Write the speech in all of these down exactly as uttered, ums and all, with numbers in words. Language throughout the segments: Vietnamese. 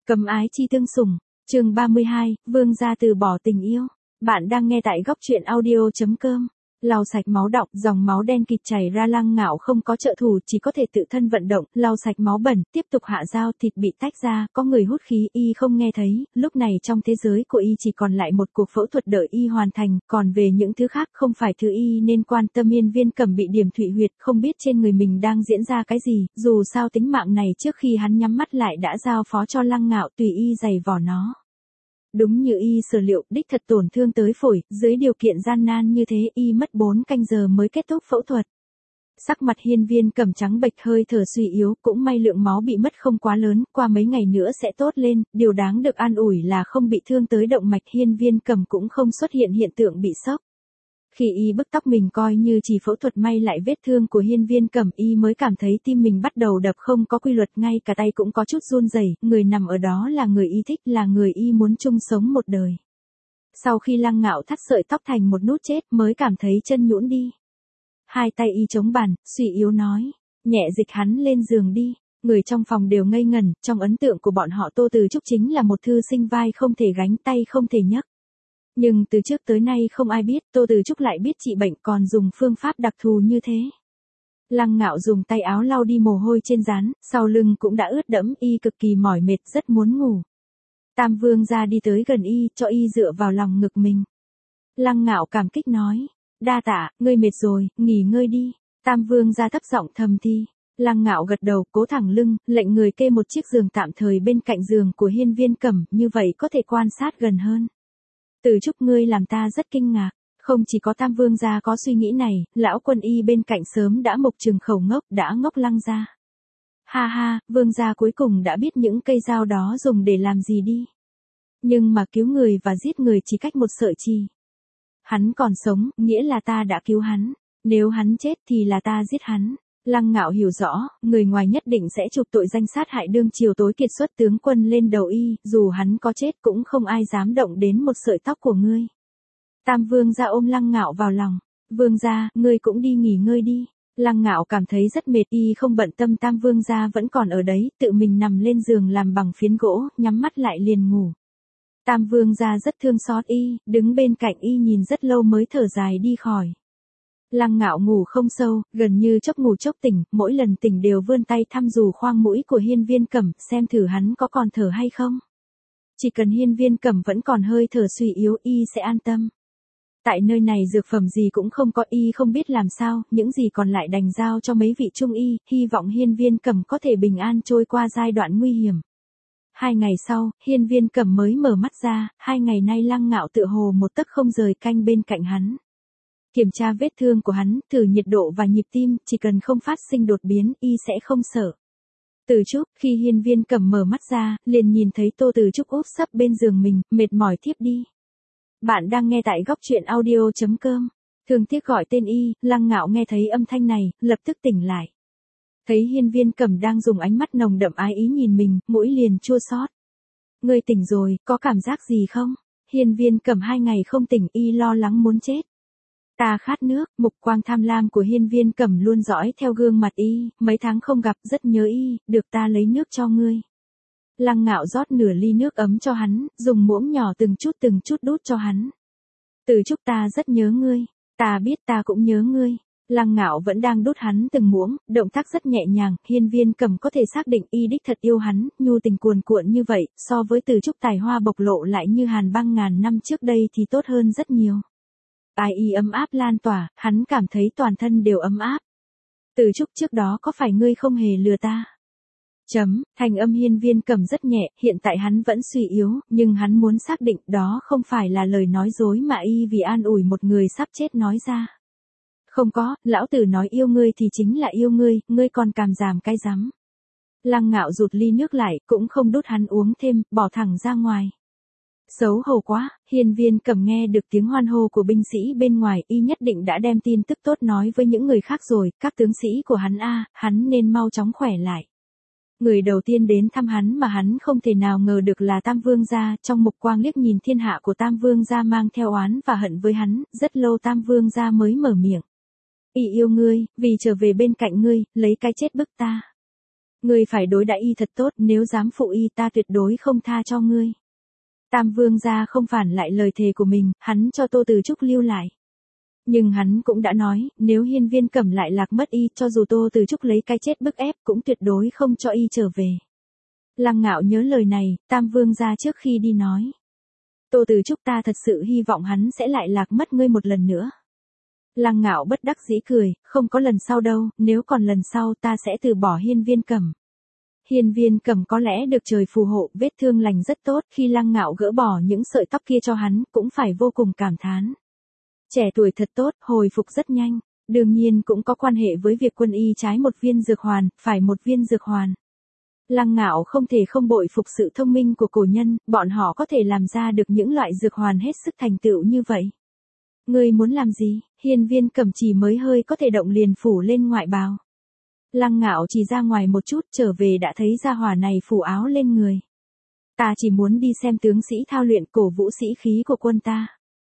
Cấm ái chi tương sủng, chương ba mươi hai, vương gia từ bỏ tình yêu. Bạn đang nghe tại góc truyện audio.com. Lau sạch máu đọng, dòng máu đen kịt chảy ra. Lăng Ngạo không có trợ thủ, chỉ có thể tự thân vận động, lau sạch máu bẩn, tiếp tục hạ dao. Thịt bị tách ra, có người hút khí, y không nghe thấy. Lúc này trong thế giới của y chỉ còn lại một cuộc phẫu thuật đợi y hoàn thành, còn về những thứ khác không phải thứ y nên quan tâm. Hiên Viên Cẩm bị điểm thụy huyệt, không biết trên người mình đang diễn ra cái gì, dù sao tính mạng này trước khi hắn nhắm mắt lại đã giao phó cho Lăng Ngạo tùy y giày vò nó. Đúng như y sở liệu, đích thật tổn thương tới phổi, dưới điều kiện gian nan như thế y mất bốn canh giờ mới kết thúc phẫu thuật. Sắc mặt Hiên Viên Cẩm trắng bệch, hơi thở suy yếu, cũng may lượng máu bị mất không quá lớn, qua mấy ngày nữa sẽ tốt lên, điều đáng được an ủi là không bị thương tới động mạch. Hiên Viên Cẩm cũng không xuất hiện hiện tượng bị sốc. Khi y bứt tóc mình coi như chỉ phẫu thuật may lại vết thương của Hiên Viên Cẩm, y mới cảm thấy tim mình bắt đầu đập không có quy luật, ngay cả tay cũng có chút run rẩy. Người nằm ở đó là người y thích, là người y muốn chung sống một đời. Sau khi Lăng Ngạo thắt sợi tóc thành một nút chết mới cảm thấy chân nhũn đi. Hai tay y chống bàn, suy yếu nói, nhẹ dịch hắn lên giường đi. Người trong phòng đều ngây ngẩn, trong ấn tượng của bọn họ Tô Từ Trúc chính là một thư sinh vai không thể gánh, tay không thể nhấc. Nhưng từ trước tới nay không ai biết Tô Từ Trúc lại biết trị bệnh, còn dùng phương pháp đặc thù như thế. Lăng Ngạo dùng tay áo lau đi mồ hôi trên trán, sau lưng cũng đã ướt đẫm, y cực kỳ mỏi mệt, rất muốn ngủ. Tam Vương gia đi tới gần y, cho y dựa vào lòng ngực mình. Lăng Ngạo cảm kích nói, đa tạ, ngươi mệt rồi, nghỉ ngơi đi. Tam Vương gia thấp giọng thầm thì. Lăng Ngạo gật đầu, cố thẳng lưng, lệnh người kê một chiếc giường tạm thời bên cạnh giường của Hiên Viên Cẩm, như vậy có thể quan sát gần hơn. Từ Trúc, ngươi làm ta rất kinh ngạc. Không chỉ có Tam Vương gia có suy nghĩ này, lão quân y bên cạnh sớm đã mộc trừng khẩu ngốc, đã ngốc Lăng gia. Ha ha, Vương gia cuối cùng đã biết những cây dao đó dùng để làm gì đi. Nhưng mà cứu người và giết người chỉ cách một sợi chỉ. Hắn còn sống, nghĩa là ta đã cứu hắn. Nếu hắn chết thì là ta giết hắn. Lăng Ngạo hiểu rõ, người ngoài nhất định sẽ chụp tội danh sát hại, đương chiều tối kiệt xuất tướng quân lên đầu y, dù hắn có chết cũng không ai dám động đến một sợi tóc của ngươi. Tam Vương gia ôm Lăng Ngạo vào lòng, Vương gia, ngươi cũng đi nghỉ ngơi đi. Lăng Ngạo cảm thấy rất mệt, y không bận tâm Tam Vương gia vẫn còn ở đấy, tự mình nằm lên giường làm bằng phiến gỗ, nhắm mắt lại liền ngủ. Tam Vương gia rất thương xót y, đứng bên cạnh y nhìn rất lâu mới thở dài đi khỏi. Lăng Ngạo ngủ không sâu, gần như chốc ngủ chốc tỉnh, mỗi lần tỉnh đều vươn tay thăm dò khoang mũi của Hiên Viên Cẩm, xem thử hắn có còn thở hay không. Chỉ cần Hiên Viên Cẩm vẫn còn hơi thở suy yếu, y sẽ an tâm. Tại nơi này dược phẩm gì cũng không có, y không biết làm sao, những gì còn lại đành giao cho mấy vị trung y, hy vọng Hiên Viên Cẩm có thể bình an trôi qua giai đoạn nguy hiểm. Hai ngày sau, Hiên Viên Cẩm mới mở mắt ra, hai ngày nay Lăng Ngạo tựa hồ một tấc không rời canh bên cạnh hắn. Kiểm tra vết thương của hắn, thử nhiệt độ và nhịp tim, chỉ cần không phát sinh đột biến, y sẽ không sợ. Từ Trúc, khi Hiên Viên Cẩm mở mắt ra, liền nhìn thấy Tô Từ Trúc úp sấp bên giường mình, mệt mỏi thiếp đi. Bạn đang nghe tại góc truyện audio.com. Thương tiếc gọi tên y, Lăng Ngạo nghe thấy âm thanh này, lập tức tỉnh lại. Thấy Hiên Viên Cẩm đang dùng ánh mắt nồng đậm ái ý nhìn mình, mũi liền chua xót. Ngươi tỉnh rồi, có cảm giác gì không? Hiên Viên Cẩm hai ngày không tỉnh, y lo lắng muốn chết. Ta khát nước, mục quang tham lam của Hiên Viên Cẩm luôn dõi theo gương mặt y, mấy tháng không gặp, rất nhớ y, được ta lấy nước cho ngươi. Lăng Ngạo rót nửa ly nước ấm cho hắn, dùng muỗng nhỏ từng chút từng chút đút cho hắn. Từ Trúc, ta rất nhớ ngươi, ta biết ta cũng nhớ ngươi. Lăng Ngạo vẫn đang đút hắn từng muỗng, động tác rất nhẹ nhàng, Hiên Viên Cẩm có thể xác định y đích thật yêu hắn, nhu tình cuồn cuộn như vậy, so với Từ Trúc tài hoa bộc lộ lại như hàn băng ngàn năm trước đây thì tốt hơn rất nhiều. Ai y ấm áp lan tỏa, hắn cảm thấy toàn thân đều ấm áp. Từ Trúc, trước đó có phải ngươi không hề lừa ta? Chấm, thành âm Hiên Viên Cẩm rất nhẹ, hiện tại hắn vẫn suy yếu, nhưng hắn muốn xác định đó không phải là lời nói dối mà y vì an ủi một người sắp chết nói ra. Không có, lão tử nói yêu ngươi thì chính là yêu ngươi, ngươi còn càm giảm cái rắm. Lăng Ngạo rụt ly nước lại, cũng không đút hắn uống thêm, bỏ thẳng ra ngoài. Xấu hổ quá, Hiên Viên Cẩm nghe được tiếng hoan hô của binh sĩ bên ngoài, y nhất định đã đem tin tức tốt nói với những người khác rồi, các tướng sĩ của hắn a, hắn nên mau chóng khỏe lại. Người đầu tiên đến thăm hắn mà hắn không thể nào ngờ được là Tam Vương gia, trong mục quang liếc nhìn thiên hạ của Tam Vương gia mang theo oán và hận với hắn, rất lâu Tam Vương gia mới mở miệng. Y yêu ngươi, vì trở về bên cạnh ngươi, lấy cái chết bức ta. Ngươi phải đối đãi y thật tốt, nếu dám phụ y ta tuyệt đối không tha cho ngươi. Tam Vương gia không phản lại lời thề của mình, hắn cho Tô Từ Trúc lưu lại. Nhưng hắn cũng đã nói, nếu Hiên Viên Cẩm lại lạc mất y, cho dù Tô Từ Trúc lấy cái chết bức ép cũng tuyệt đối không cho y trở về. Lăng Ngạo nhớ lời này, Tam Vương gia trước khi đi nói. Tô Từ Trúc ta thật sự hy vọng hắn sẽ lại lạc mất ngươi một lần nữa. Lăng Ngạo bất đắc dĩ cười, không có lần sau đâu, nếu còn lần sau ta sẽ từ bỏ Hiên Viên Cẩm. Hiên Viên Cẩm có lẽ được trời phù hộ, vết thương lành rất tốt, khi Lăng Ngạo gỡ bỏ những sợi tóc kia cho hắn, cũng phải vô cùng cảm thán. Trẻ tuổi thật tốt, hồi phục rất nhanh, đương nhiên cũng có quan hệ với việc quân y trái một viên dược hoàn, phải một viên dược hoàn. Lăng Ngạo không thể không bội phục sự thông minh của cổ nhân, bọn họ có thể làm ra được những loại dược hoàn hết sức thành tựu như vậy. Ngươi muốn làm gì? Hiên Viên Cẩm chỉ mới hơi có thể động liền phủ lên ngoại bào. Lăng Ngạo chỉ ra ngoài một chút, trở về đã thấy gia hỏa này phủ áo lên người. Ta chỉ muốn đi xem tướng sĩ thao luyện, cổ vũ sĩ khí của quân ta.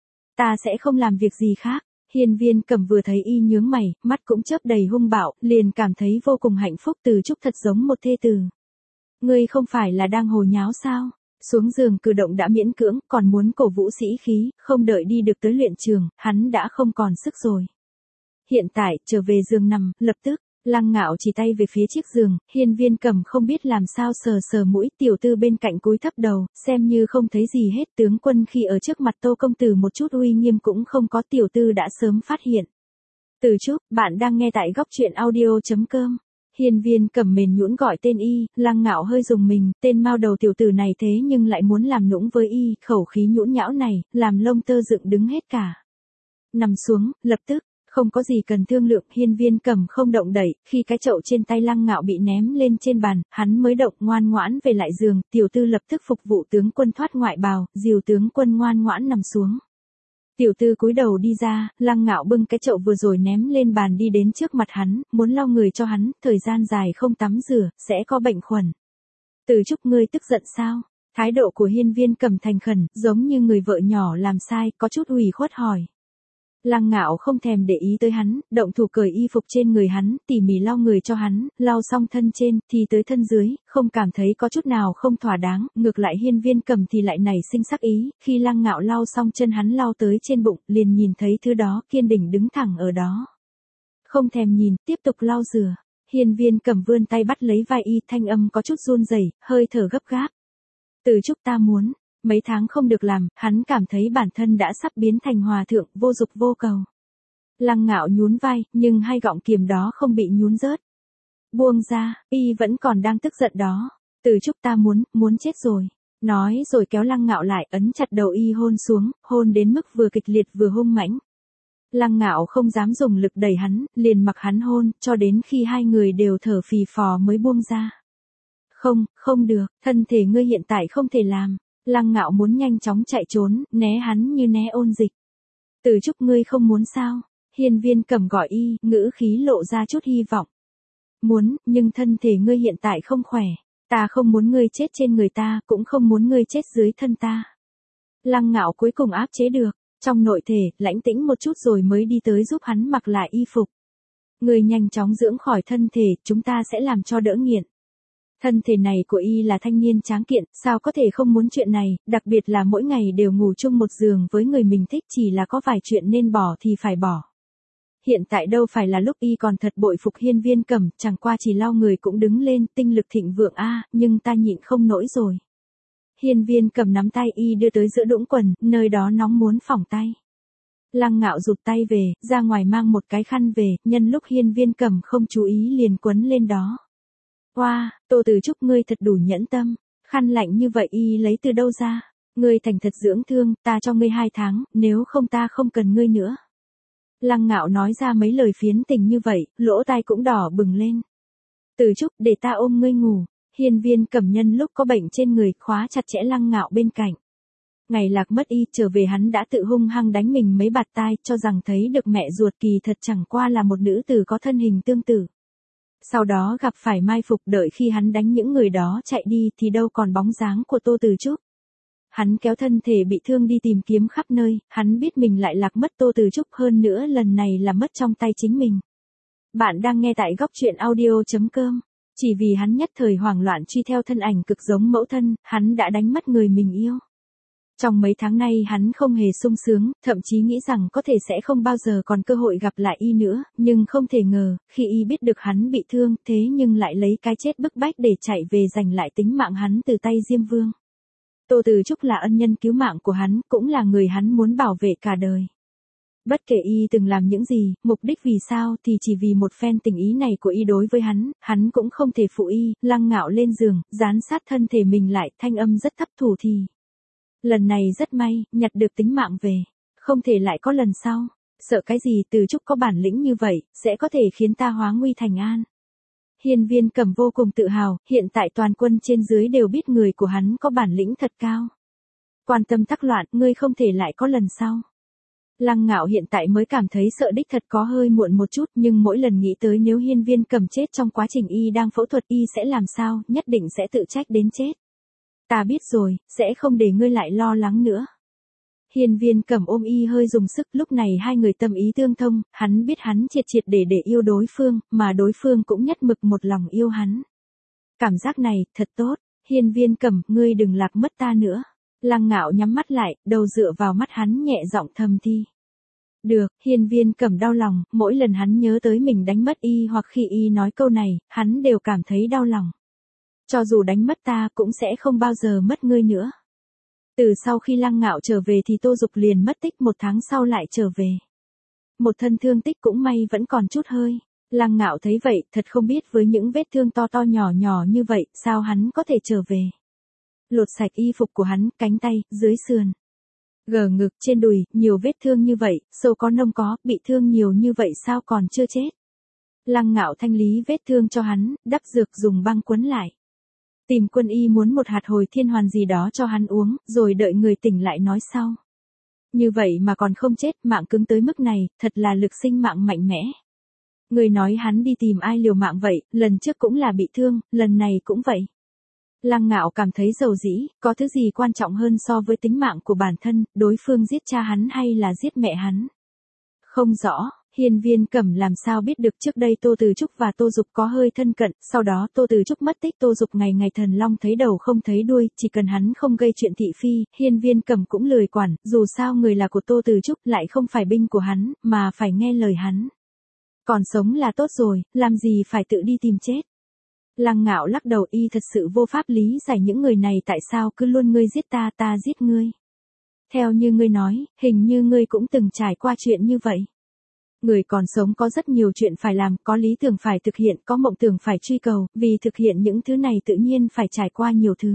Ta sẽ không làm việc gì khác. Hiên Viên Cẩm vừa thấy y nhướng mày, mắt cũng chớp đầy hung bạo, liền cảm thấy vô cùng hạnh phúc. Từ Trúc thật giống một thê tử. Ngươi không phải là đang hồ nháo sao? Xuống giường cử động đã miễn cưỡng, còn muốn cổ vũ sĩ khí, không đợi đi được tới luyện trường, hắn đã không còn sức rồi. Hiện tại, trở về giường nằm, lập tức, Lăng Ngạo chỉ tay về phía chiếc giường, Hiên Viên Cẩm không biết làm sao sờ sờ mũi, tiểu tư bên cạnh cúi thấp đầu, xem như không thấy gì hết. Tướng quân khi ở trước mặt Tô công tử một chút uy nghiêm cũng không có, tiểu tư đã sớm phát hiện. Từ Trúc, bạn đang nghe tại góc truyện audio chấm com. Hiên Viên Cẩm mền nhũn gọi tên y, Lăng Ngạo hơi dùng mình, tên mao đầu tiểu tử này thế nhưng lại muốn làm nũng với y, khẩu khí nhũn nhão này, làm lông tơ dựng đứng hết cả. Nằm xuống, lập tức, không có gì cần thương lượng, Hiên Viên Cẩm không động đậy, khi cái chậu trên tay Lăng Ngạo bị ném lên trên bàn, hắn mới động ngoan ngoãn về lại giường, tiểu tư lập tức phục vụ tướng quân thoát ngoại bào, dìu tướng quân ngoan ngoãn nằm xuống. Tiểu tư cúi đầu đi ra, Lăng Ngạo bưng cái chậu vừa rồi ném lên bàn đi đến trước mặt hắn, muốn lau người cho hắn, thời gian dài không tắm rửa, sẽ có bệnh khuẩn. Từ Trúc ngươi tức giận sao? Thái độ của Hiên Viên Cẩm thành khẩn, giống như người vợ nhỏ làm sai, có chút ủy khuất hỏi. Lăng Ngạo không thèm để ý tới hắn, động thủ cởi y phục trên người hắn, tỉ mỉ lau người cho hắn, lau xong thân trên, thì tới thân dưới, không cảm thấy có chút nào không thỏa đáng, ngược lại Hiên Viên Cẩm thì lại nảy sinh sắc ý, khi Lăng Ngạo lau xong chân hắn lau tới trên bụng, liền nhìn thấy thứ đó kiên định đứng thẳng ở đó. Không thèm nhìn, tiếp tục lau rửa. Hiên Viên Cẩm vươn tay bắt lấy vai y, thanh âm có chút run rẩy, hơi thở gấp gáp. Từ Trúc ta muốn. Mấy tháng không được làm, hắn cảm thấy bản thân đã sắp biến thành hòa thượng, vô dục vô cầu. Lăng Ngạo nhún vai, nhưng hai gọng kiềm đó không bị nhún rớt. Buông ra, y vẫn còn đang tức giận đó. Từ Trúc ta muốn, muốn chết rồi. Nói rồi kéo Lăng Ngạo lại, ấn chặt đầu y hôn xuống, hôn đến mức vừa kịch liệt vừa hung mãnh. Lăng Ngạo không dám dùng lực đẩy hắn, liền mặc hắn hôn, cho đến khi hai người đều thở phì phò mới buông ra. Không, không được, thân thể ngươi hiện tại không thể làm. Lăng Ngạo muốn nhanh chóng chạy trốn, né hắn như né ôn dịch. Từ Trúc ngươi không muốn sao? Hiên Viên Cẩm gọi y, ngữ khí lộ ra chút hy vọng. Muốn, nhưng thân thể ngươi hiện tại không khỏe. Ta không muốn ngươi chết trên người ta, cũng không muốn ngươi chết dưới thân ta. Lăng Ngạo cuối cùng áp chế được, trong nội thể, lãnh tĩnh một chút rồi mới đi tới giúp hắn mặc lại y phục. Ngươi nhanh chóng dưỡng khỏi thân thể, chúng ta sẽ làm cho đỡ nghiện. Thân thể này của y là thanh niên tráng kiện, sao có thể không muốn chuyện này, đặc biệt là mỗi ngày đều ngủ chung một giường với người mình thích, chỉ là có vài chuyện nên bỏ thì phải bỏ. Hiện tại đâu phải là lúc y còn thật bội phục Hiên Viên Cẩm, chẳng qua chỉ lau người cũng đứng lên, tinh lực thịnh vượng a, nhưng ta nhịn không nổi rồi. Hiên Viên Cẩm nắm tay y đưa tới giữa đũng quần, nơi đó nóng muốn phỏng tay. Lăng Ngạo rụt tay về, ra ngoài mang một cái khăn về, nhân lúc Hiên Viên Cẩm không chú ý liền quấn lên đó. Oa, wow, Tô Từ Trúc ngươi thật đủ nhẫn tâm, khăn lạnh như vậy y lấy từ đâu ra? Ngươi thành thật dưỡng thương, ta cho ngươi hai tháng, nếu không ta không cần ngươi nữa. Lăng Ngạo nói ra mấy lời phiến tình như vậy, lỗ tai cũng đỏ bừng lên. Từ Trúc, để ta ôm ngươi ngủ. Hiên Viên Cẩm nhân lúc có bệnh trên người, khóa chặt chẽ Lăng Ngạo bên cạnh. Ngày lạc mất y, trở về hắn đã tự hung hăng đánh mình mấy bạt tai, cho rằng thấy được mẹ ruột, kỳ thật chẳng qua là một nữ tử có thân hình tương tự. Sau đó gặp phải mai phục, đợi khi hắn đánh những người đó chạy đi thì đâu còn bóng dáng của Tô Từ Trúc. Hắn kéo thân thể bị thương đi tìm kiếm khắp nơi, hắn biết mình lại lạc mất Tô Từ Trúc, hơn nữa lần này là mất trong tay chính mình. Bạn đang nghe tại góc truyện audio chấm com. Chỉ vì hắn nhất thời hoảng loạn truy theo thân ảnh cực giống mẫu thân, hắn đã đánh mất người mình yêu. Trong mấy tháng nay hắn không hề sung sướng, thậm chí nghĩ rằng có thể sẽ không bao giờ còn cơ hội gặp lại y nữa, nhưng không thể ngờ, khi y biết được hắn bị thương, thế nhưng lại lấy cái chết bức bách để chạy về giành lại tính mạng hắn từ tay Diêm Vương. Tô Từ Trúc là ân nhân cứu mạng của hắn, cũng là người hắn muốn bảo vệ cả đời. Bất kể y từng làm những gì, mục đích vì sao thì chỉ vì một phen tình ý này của y đối với hắn, hắn cũng không thể phụ y. Lăng Ngạo lên giường, dán sát thân thể mình lại, thanh âm rất thấp thủ thì. Lần này rất may, nhặt được tính mạng về. Không thể lại có lần sau. Sợ cái gì, Từ Trúc có bản lĩnh như vậy, sẽ có thể khiến ta hóa nguy thành an. Hiên Viên Cẩm vô cùng tự hào, hiện tại toàn quân trên dưới đều biết người của hắn có bản lĩnh thật cao. Quan tâm tắc loạn, ngươi không thể lại có lần sau. Lăng Ngạo hiện tại mới cảm thấy sợ đích thật có hơi muộn một chút, nhưng mỗi lần nghĩ tới nếu Hiên Viên Cẩm chết trong quá trình y đang phẫu thuật y sẽ làm sao, nhất định sẽ tự trách đến chết. Ta biết rồi, sẽ không để ngươi lại lo lắng nữa. Hiên Viên Cẩm ôm y hơi dùng sức, lúc này hai người tâm ý tương thông, hắn biết hắn triệt triệt để để yêu đối phương, mà đối phương cũng nhất mực một lòng yêu hắn. Cảm giác này, thật tốt. Hiên Viên Cẩm, ngươi đừng lạc mất ta nữa. Lăng Ngạo nhắm mắt lại, đầu dựa vào mắt hắn nhẹ giọng thầm thi. Được, Hiên Viên Cẩm đau lòng, mỗi lần hắn nhớ tới mình đánh mất y hoặc khi y nói câu này, hắn đều cảm thấy đau lòng. Cho dù đánh mất ta cũng sẽ không bao giờ mất ngươi nữa. Từ sau khi Lăng Ngạo trở về thì Tô Dục liền mất tích, một tháng sau lại trở về. Một thân thương tích cũng may vẫn còn chút hơi. Lăng Ngạo thấy vậy, thật không biết với những vết thương to to nhỏ nhỏ như vậy, sao hắn có thể trở về. Lột sạch y phục của hắn, cánh tay, dưới sườn. Gờ ngực, trên đùi, nhiều vết thương như vậy, sâu có nông có, bị thương nhiều như vậy sao còn chưa chết. Lăng Ngạo thanh lý vết thương cho hắn, đắp dược dùng băng quấn lại. Tìm quân y muốn một hạt hồi thiên hoàn gì đó cho hắn uống, rồi đợi người tỉnh lại nói sau. Như vậy mà còn không chết, mạng cứng tới mức này, thật là lực sinh mạng mạnh mẽ. Người nói hắn đi tìm ai liều mạng vậy, lần trước cũng là bị thương, lần này cũng vậy. Lăng Ngạo cảm thấy dầu dĩ, có thứ gì quan trọng hơn so với tính mạng của bản thân, đối phương giết cha hắn hay là giết mẹ hắn. Không rõ, Hiên Viên Cẩm làm sao biết được trước đây Tô Từ Trúc và Tô Dục có hơi thân cận, sau đó Tô Từ Trúc mất tích, Tô Dục ngày ngày thần long thấy đầu không thấy đuôi, chỉ cần hắn không gây chuyện thị phi, Hiên Viên Cẩm cũng lười quản, dù sao người là của Tô Từ Trúc lại không phải binh của hắn, mà phải nghe lời hắn. Còn sống là tốt rồi, làm gì phải tự đi tìm chết. Lăng Ngạo lắc đầu, y thật sự vô pháp lý giải những người này tại sao cứ luôn ngươi giết ta, ta giết ngươi. Theo như ngươi nói, hình như ngươi cũng từng trải qua chuyện như vậy. Người còn sống có rất nhiều chuyện phải làm, có lý tưởng phải thực hiện, có mộng tưởng phải truy cầu, vì thực hiện những thứ này tự nhiên phải trải qua nhiều thứ.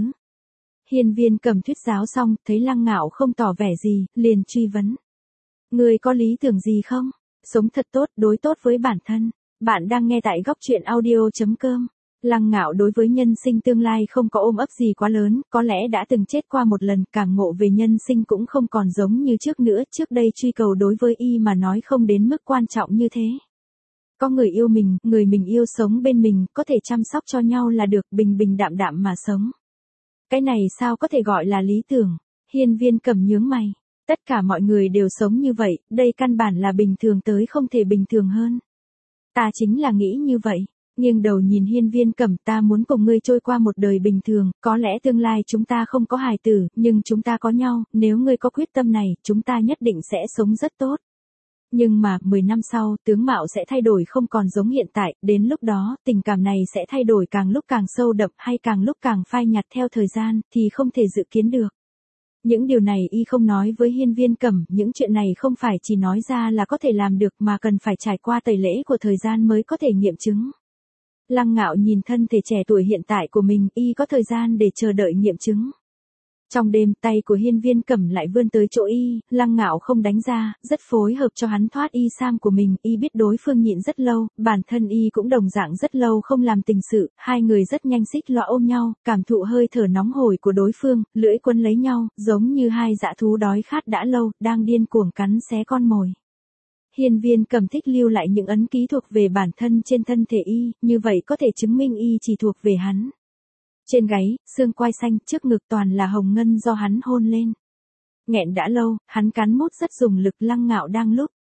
Hiên Viên Cẩm thuyết giáo xong, thấy Lăng Ngạo không tỏ vẻ gì, liền truy vấn. Ngươi có lý tưởng gì không? Sống thật tốt, đối tốt với bản thân. Bạn đang nghe tại góc truyện audio chấm com. Lăng Ngạo đối với nhân sinh tương lai không có ôm ấp gì quá lớn, có lẽ đã từng chết qua một lần, cảm ngộ về nhân sinh cũng không còn giống như trước nữa, trước đây truy cầu đối với y mà nói không đến mức quan trọng như thế. Có người yêu mình, người mình yêu sống bên mình, có thể chăm sóc cho nhau là được, bình bình đạm đạm mà sống. Cái này sao có thể gọi là lý tưởng? Hiên Viên Cẩm nhướng mày. Tất cả mọi người đều sống như vậy, đây căn bản là bình thường tới không thể bình thường hơn. Ta chính là nghĩ như vậy. Nghiêng đầu nhìn Hiên Viên Cẩm, ta muốn cùng ngươi trôi qua một đời bình thường, có lẽ tương lai chúng ta không có hài tử, nhưng chúng ta có nhau, nếu ngươi có quyết tâm này, chúng ta nhất định sẽ sống rất tốt. Nhưng mà, mười năm sau, tướng mạo sẽ thay đổi không còn giống hiện tại, đến lúc đó, tình cảm này sẽ thay đổi càng lúc càng sâu đậm hay càng lúc càng phai nhạt theo thời gian, thì không thể dự kiến được. Những điều này y không nói với Hiên Viên Cẩm, những chuyện này không phải chỉ nói ra là có thể làm được mà cần phải trải qua tẩy lễ của thời gian mới có thể nghiệm chứng. Lăng Ngạo nhìn thân thể trẻ tuổi hiện tại của mình, y có thời gian để chờ đợi nghiệm chứng. Trong đêm, tay của Hiên Viên Cẩm lại vươn tới chỗ y, Lăng Ngạo không đánh ra, rất phối hợp cho hắn thoát y sam của mình, y biết đối phương nhịn rất lâu, bản thân y cũng đồng dạng rất lâu không làm tình sự, hai người rất nhanh xích lõa ôm nhau, cảm thụ hơi thở nóng hổi của đối phương, lưỡi quấn lấy nhau, giống như hai dã thú đói khát đã lâu, đang điên cuồng cắn xé con mồi. Hiên Viên Cẩm thích lưu lại những ấn ký thuộc về bản thân trên thân thể y, như vậy có thể chứng minh y chỉ thuộc về hắn. Trên gáy, xương quai xanh, trước ngực toàn là hồng ngân do hắn hôn lên. Nghẹn đã lâu, hắn cắn mút rất dùng lực. Lăng Ngạo đang lúc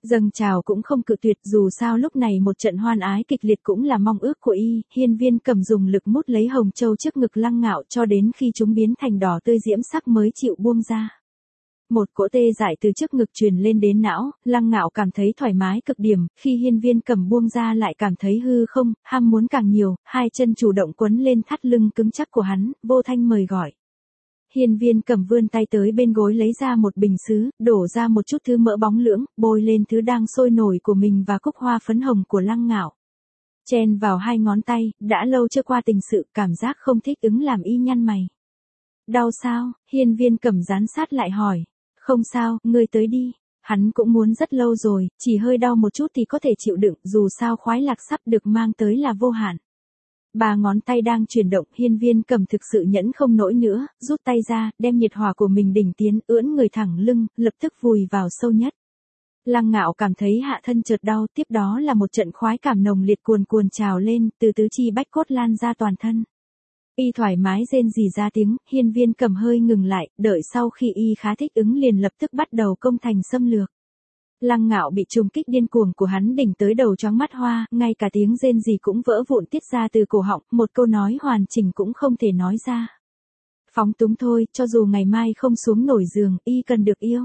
Dâng trào cũng không cự tuyệt, dù sao lúc này một trận hoan ái kịch liệt cũng là mong ước của y. Hiên Viên Cầm dùng lực mút lấy hồng châu trước ngực Lăng Ngạo cho đến khi chúng biến thành đỏ tươi diễm sắc mới chịu buông ra. Một cỗ tê dại từ trước ngực truyền lên đến não, Lăng Ngạo cảm thấy thoải mái cực điểm, khi Hiên Viên Cầm buông ra lại cảm thấy hư không, ham muốn càng nhiều, hai chân chủ động quấn lên thắt lưng cứng chắc của hắn, vô thanh mời gọi. Hiên Viên Cầm vươn tay tới bên gối lấy ra một bình sứ, đổ ra một chút thứ mỡ bóng lưỡng, bôi lên thứ đang sôi nổi của mình và cúc hoa phấn hồng của Lăng Ngạo. Chen vào hai ngón tay, đã lâu chưa qua tình sự, cảm giác không thích ứng làm y nhăn mày. Đau sao? Hiên Viên Cầm dán sát lại hỏi. Không sao, ngươi tới đi. Hắn cũng muốn rất lâu rồi, chỉ hơi đau một chút thì có thể chịu đựng, dù sao khoái lạc sắp được mang tới là vô hạn. Ba ngón tay đang chuyển động, Hiên Viên Cầm thực sự nhẫn không nổi nữa, rút tay ra, đem nhiệt hỏa của mình đỉnh tiến, ưỡn người thẳng lưng, lập tức vùi vào sâu nhất. Lăng Ngạo cảm thấy hạ thân chợt đau, tiếp đó là một trận khoái cảm nồng liệt cuồn cuồn trào lên, từ tứ chi bách cốt lan ra toàn thân. Y thoải mái rên rỉ ra tiếng, Hiên Viên Cầm hơi ngừng lại, đợi sau khi y khá thích ứng liền lập tức bắt đầu công thành xâm lược. Lăng Ngạo bị trùng kích điên cuồng của hắn đỉnh tới đầu chóng mắt hoa, ngay cả tiếng rên rỉ cũng vỡ vụn tiết ra từ cổ họng, một câu nói hoàn chỉnh cũng không thể nói ra. Phóng túng thôi, cho dù ngày mai không xuống nổi giường, y cần được yêu.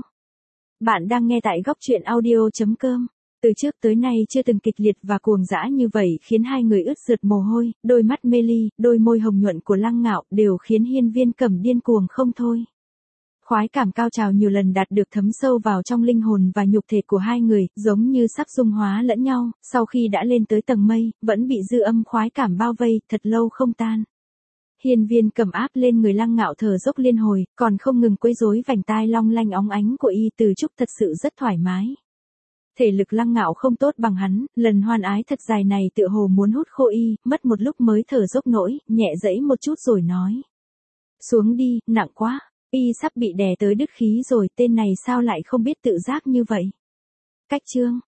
Bạn đang nghe tại góc truyện audio chấm com. Từ trước tới nay chưa từng kịch liệt và cuồng dã như vậy khiến hai người ướt rượt mồ hôi, đôi mắt mê ly, đôi môi hồng nhuận của Lăng Ngạo đều khiến Hiên Viên Cầm điên cuồng không thôi. Khoái cảm cao trào nhiều lần đạt được thấm sâu vào trong linh hồn và nhục thể của hai người, giống như sắp dung hóa lẫn nhau, sau khi đã lên tới tầng mây, vẫn bị dư âm khoái cảm bao vây, thật lâu không tan. Hiên Viên Cầm áp lên người Lăng Ngạo thở dốc liên hồi, còn không ngừng quấy rối vành tai long lanh óng ánh của y, từ chúc thật sự rất thoải mái. Thể lực Lăng Ngạo không tốt bằng hắn, lần hoan ái thật dài này tựa hồ muốn hút khô y, mất một lúc mới thở dốc nổi, nhẹ dẫy một chút rồi nói. Xuống đi, nặng quá, y sắp bị đè tới đứt khí rồi, tên này sao lại không biết tự giác như vậy. Cách chương.